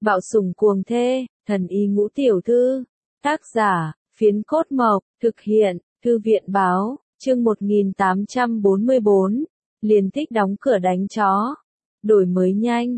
Bạo sủng cuồng thê, thần y ngũ tiểu thư. Tác giả, Phiến Cốt Mộc, thực hiện, Thư viện báo, chương 1844. Liền thích đóng cửa đánh chó. Đổi mới nhanh,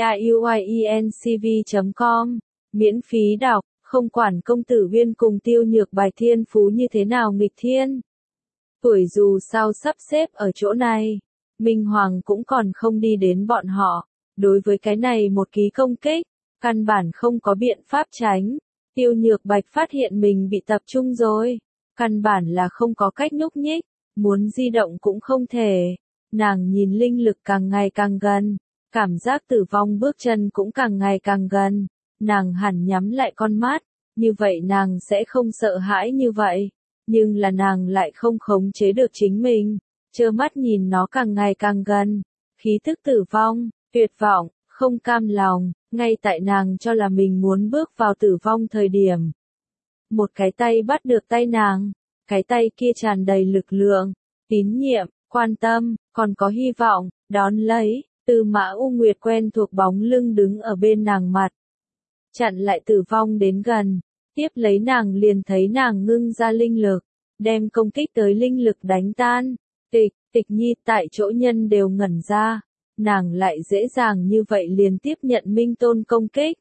piuiencv.com. Miễn phí đọc, không quản công tử Uyên cùng Tiêu Nhược Bạch thiên phú như thế nào nghịch thiên. Tuổi dù sao sắp xếp ở chỗ này, Minh Hoàng cũng còn không đi đến bọn họ. Đối với cái này một ký công kích, căn bản không có biện pháp tránh. Tiêu Nhược Bạch phát hiện mình bị tập trung rồi. Căn bản là không có cách nhúc nhích, muốn di động cũng không thể. Nàng nhìn linh lực càng ngày càng gần, cảm giác tử vong bước chân cũng càng ngày càng gần. Nàng hẳn nhắm lại con mắt, như vậy nàng sẽ không sợ hãi như vậy. Nhưng là nàng lại không khống chế được chính mình, trơ mắt nhìn nó càng ngày càng gần. Khí tức tử vong, tuyệt vọng, không cam lòng, ngay tại nàng cho là mình muốn bước vào tử vong thời điểm. Một cái tay bắt được tay nàng, cái tay kia tràn đầy lực lượng, tín nhiệm, quan tâm, còn có hy vọng, đón lấy, Tư Mã U Nguyệt quen thuộc bóng lưng đứng ở bên nàng mặt. Chặn lại tử vong đến gần, tiếp lấy nàng liền thấy nàng ngưng ra linh lực, đem công kích tới linh lực đánh tan. Tịch Nhi tại chỗ nhân đều ngẩn ra, nàng lại dễ dàng như vậy liền tiếp nhận Minh Tôn công kích.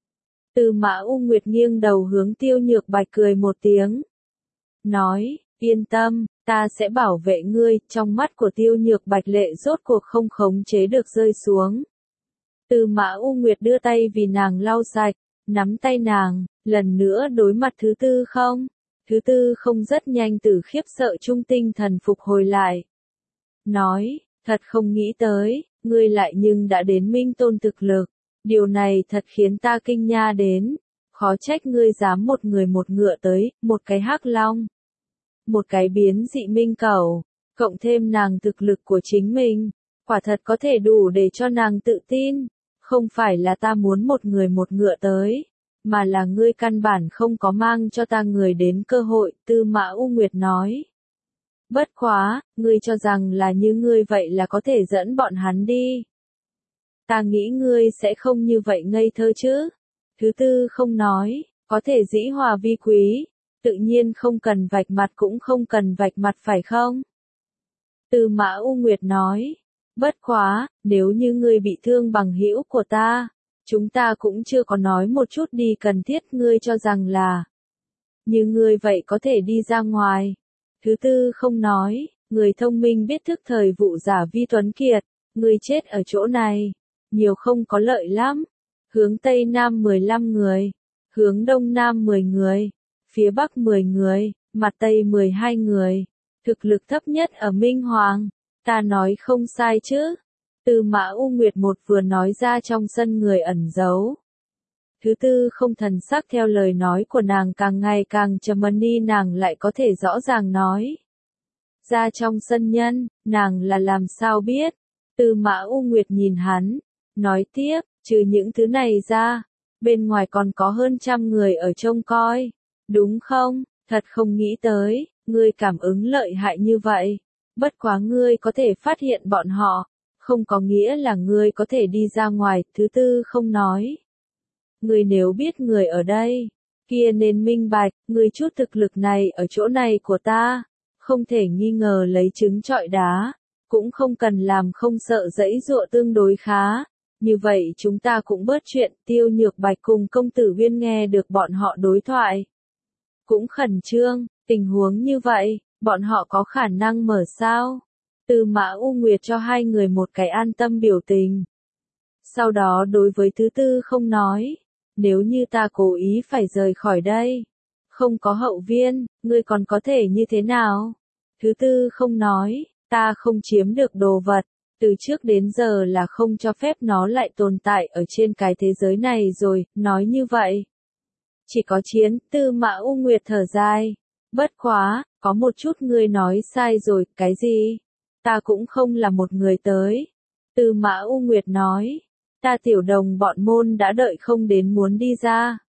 Tư Mã U Nguyệt nghiêng đầu hướng Tiêu Nhược Bạch cười một tiếng. Nói, yên tâm, ta sẽ bảo vệ ngươi. Trong mắt của Tiêu Nhược Bạch lệ rốt cuộc không khống chế được rơi xuống. Tư Mã U Nguyệt đưa tay vì nàng lau sạch, nắm tay nàng, lần nữa đối mặt thứ tư không. Thứ tư không rất nhanh từ khiếp sợ trung tinh thần phục hồi lại. Nói, thật không nghĩ tới, ngươi lại nhưng đã đến Minh Tôn thực lực. Điều này thật khiến ta kinh nha đến. Khó trách ngươi dám một người một ngựa tới, một cái hắc long. Một cái biến dị minh cẩu, cộng thêm nàng thực lực của chính mình. Quả thật có thể đủ để cho nàng tự tin. Không phải là ta muốn một người một ngựa tới, mà là ngươi căn bản không có mang cho ta người đến cơ hội, Tư Mã U Nguyệt nói. Bất quá, ngươi cho rằng là như ngươi vậy là có thể dẫn bọn hắn đi. Ta nghĩ ngươi sẽ không như vậy ngây thơ chứ. Thứ tư không nói, có thể dĩ hòa vi quý, tự nhiên không cần vạch mặt cũng không cần vạch mặt phải không? Tư Mã U Nguyệt nói, bất quá, nếu như ngươi bị thương bằng hữu của ta, chúng ta cũng chưa có nói một chút đi cần thiết ngươi cho rằng là. Như ngươi vậy có thể đi ra ngoài. Thứ tư không nói, người thông minh biết thức thời vụ giả vi tuấn kiệt, ngươi chết ở chỗ này. Nhiều không có lợi lắm. Hướng Tây Nam 15 người, hướng Đông Nam 10 người, phía Bắc 10 người, mặt Tây 12 người. Thực lực thấp nhất ở Minh Hoàng, ta nói không sai chứ. Tư Mã U Nguyệt một vừa nói ra trong sân người ẩn giấu. Thứ tư không thần sắc theo lời nói của nàng càng ngày càng trầm ổn đi, nàng lại có thể rõ ràng nói. Ra trong sân nhân, nàng là làm sao biết. Tư Mã U Nguyệt nhìn hắn, nói tiếp, trừ những thứ này ra, bên ngoài còn có hơn 100 người ở trông coi, đúng không? Thật không nghĩ tới, ngươi cảm ứng lợi hại như vậy. Bất quá ngươi có thể phát hiện bọn họ, không có nghĩa là ngươi có thể đi ra ngoài. Thứ tư không nói. Ngươi nếu biết người ở đây, kia nên minh bạch, ngươi chút thực lực này ở chỗ này của ta, không thể nghi ngờ lấy trứng trọi đá, cũng không cần làm không sợ dẫy dụa tương đối khá. Như vậy chúng ta cũng bớt chuyện. Tiêu Nhược Bạch cùng công tử Uyên nghe được bọn họ đối thoại, cũng khẩn trương, tình huống như vậy, bọn họ có khả năng mở sao? Tư Mã U Nguyệt cho hai người một cái an tâm biểu tình. Sau đó đối với thứ tư không nói, nếu như ta cố ý phải rời khỏi đây, không có hậu viên, ngươi còn có thể như thế nào? Thứ tư không nói, ta không chiếm được đồ vật, từ trước đến giờ là không cho phép nó lại tồn tại ở trên cái thế giới này rồi. Nói như vậy, chỉ có chiến. Tư Mã U Nguyệt thở dài, bất quá, có một chút ngươi nói sai rồi. Cái gì? Ta cũng không là một người tới. Tư Mã U Nguyệt nói, ta tiểu đồng bọn môn đã đợi không đến muốn đi ra.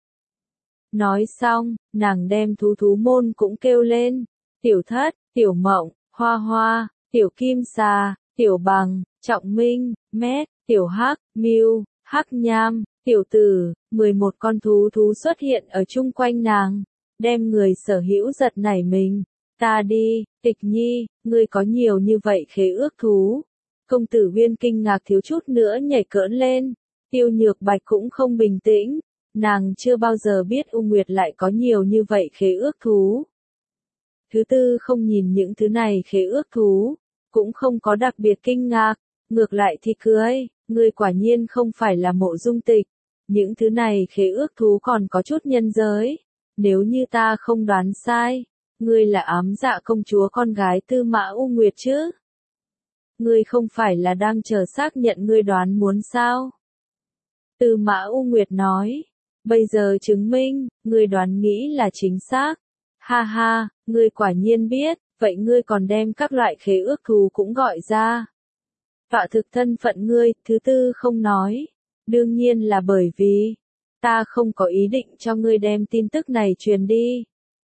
Nói xong, nàng đem thú môn cũng kêu lên. Tiểu Thất, Tiểu Mộng, Hoa Hoa, Tiểu Kim Xà, Tiểu Bằng, Trọng Minh, Mét, Tiểu Hắc, Miêu, Hắc Nham, Tiểu tử, 11 con thú thú xuất hiện ở chung quanh nàng, đem người sở hữu giật nảy mình. Ta đi, Tịch Nhi, ngươi có nhiều như vậy khế ước thú. Công tử Viên kinh ngạc thiếu chút nữa nhảy cỡn lên. Tiêu Nhược Bạch cũng không bình tĩnh, nàng chưa bao giờ biết U Nguyệt lại có nhiều như vậy khế ước thú. Thứ tư không nhìn những thứ này khế ước thú, cũng không có đặc biệt kinh ngạc, ngược lại thì cười, ngươi quả nhiên không phải là Mộ Dung Tịch. Những thứ này khế ước thú còn có chút nhân giới, nếu như ta không đoán sai, ngươi là Ám Dạ công chúa con gái Tư Mã U Nguyệt chứ? Ngươi không phải là đang chờ xác nhận ngươi đoán muốn sao? Tư Mã U Nguyệt nói, bây giờ chứng minh, ngươi đoán nghĩ là chính xác. Ha ha, ngươi quả nhiên biết, vậy ngươi còn đem các loại khế ước thú cũng gọi ra. Tọa thực thân phận ngươi, thứ tư không nói. Đương nhiên là bởi vì, ta không có ý định cho ngươi đem tin tức này truyền đi.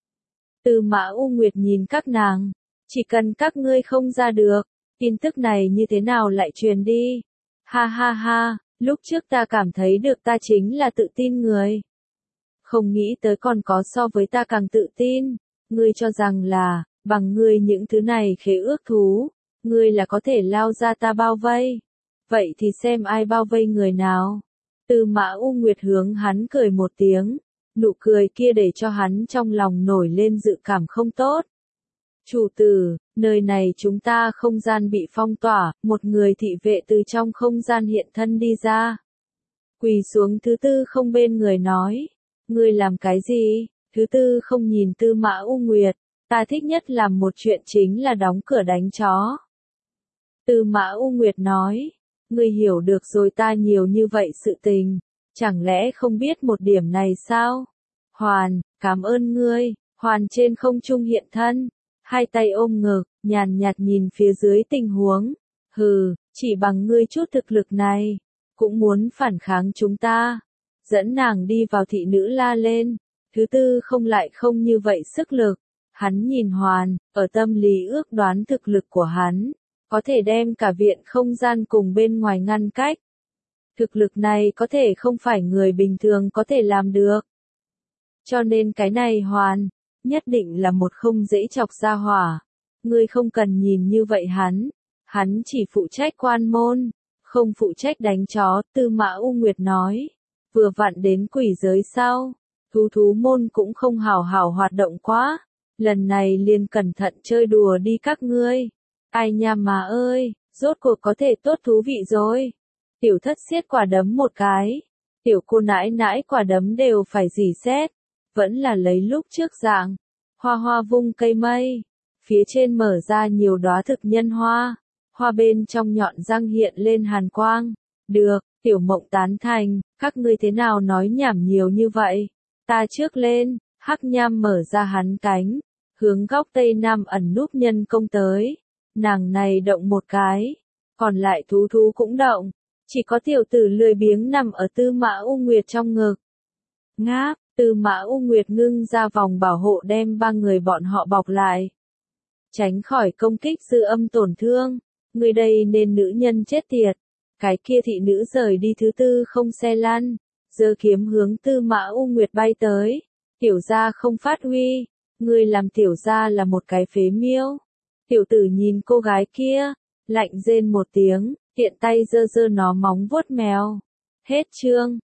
Tư Mã U Nguyệt nhìn các nàng, chỉ cần các ngươi không ra được, tin tức này như thế nào lại truyền đi. Ha ha ha, lúc trước ta cảm thấy được ta chính là tự tin người. Không nghĩ tới còn có so với ta càng tự tin, ngươi cho rằng là, bằng ngươi những thứ này khế ước thú, ngươi là có thể lao ra ta bao vây. Vậy thì xem ai bao vây người nào. Tư Mã U Nguyệt hướng hắn cười một tiếng, nụ cười kia để cho hắn trong lòng nổi lên dự cảm không tốt. Chủ tử, nơi này chúng ta không gian bị phong tỏa, một người thị vệ từ trong không gian hiện thân đi ra. Quỳ xuống thứ tư không bên người nói, ngươi làm cái gì? Thứ tư không nhìn Tư Mã U Nguyệt, ta thích nhất làm một chuyện chính là đóng cửa đánh chó. Tư Mã U Nguyệt nói, ngươi hiểu được rồi ta nhiều như vậy sự tình, chẳng lẽ không biết một điểm này sao? Hoàn, cảm ơn ngươi. Hoàn trên không trung hiện thân, hai tay ôm ngực, nhàn nhạt nhìn phía dưới tình huống. Hừ, chỉ bằng ngươi chút thực lực này, cũng muốn phản kháng chúng ta. Dẫn nàng đi vào thị nữ la lên. Thứ tư không lại không như vậy sức lực. Hắn nhìn Hoàn, ở tâm lý ước đoán thực lực của hắn, có thể đem cả viện không gian cùng bên ngoài ngăn cách. Thực lực này có thể không phải người bình thường có thể làm được. Cho nên cái này Hoàn, nhất định là một không dễ chọc ra hỏa. Ngươi không cần nhìn như vậy hắn chỉ phụ trách quan môn, không phụ trách đánh chó, Tư Mã U Nguyệt nói. Vừa vặn đến quỷ giới sau, thú môn cũng không hào hào hoạt động quá, lần này liền cẩn thận chơi đùa đi các ngươi. Ai nha mà ơi, rốt cuộc có thể tốt thú vị rồi. Tiểu thất siết quả đấm một cái, tiểu cô nãi nãi quả đấm đều phải rỉ sét, vẫn là lấy lúc trước dạng. Hoa hoa vung cây mây, phía trên mở ra nhiều đóa thực nhân hoa, hoa bên trong nhọn răng hiện lên hàn quang. Được, Tiểu Mộng tán thành, các ngươi thế nào nói nhảm nhiều như vậy? Ta trước lên, Hắc Nham mở ra hắn cánh, hướng góc tây nam ẩn núp nhân công tới. Nàng này động một cái, còn lại thú cũng động, chỉ có tiểu tử lười biếng nằm ở Tư Mã U Nguyệt trong ngực. Ngáp, Tư Mã U Nguyệt ngưng ra vòng bảo hộ đem ba người bọn họ bọc lại. Tránh khỏi công kích dư âm tổn thương, người đây nên nữ nhân chết tiệt. Cái kia thị nữ rời đi thứ tư không xe lăn, giơ kiếm hướng Tư Mã U Nguyệt bay tới. Tiểu gia không phát huy, ngươi làm tiểu gia là một cái phế miêu. Tiểu tử nhìn cô gái kia, lạnh rên một tiếng, tiện tay giơ nó móng vuốt mèo. Hết chương.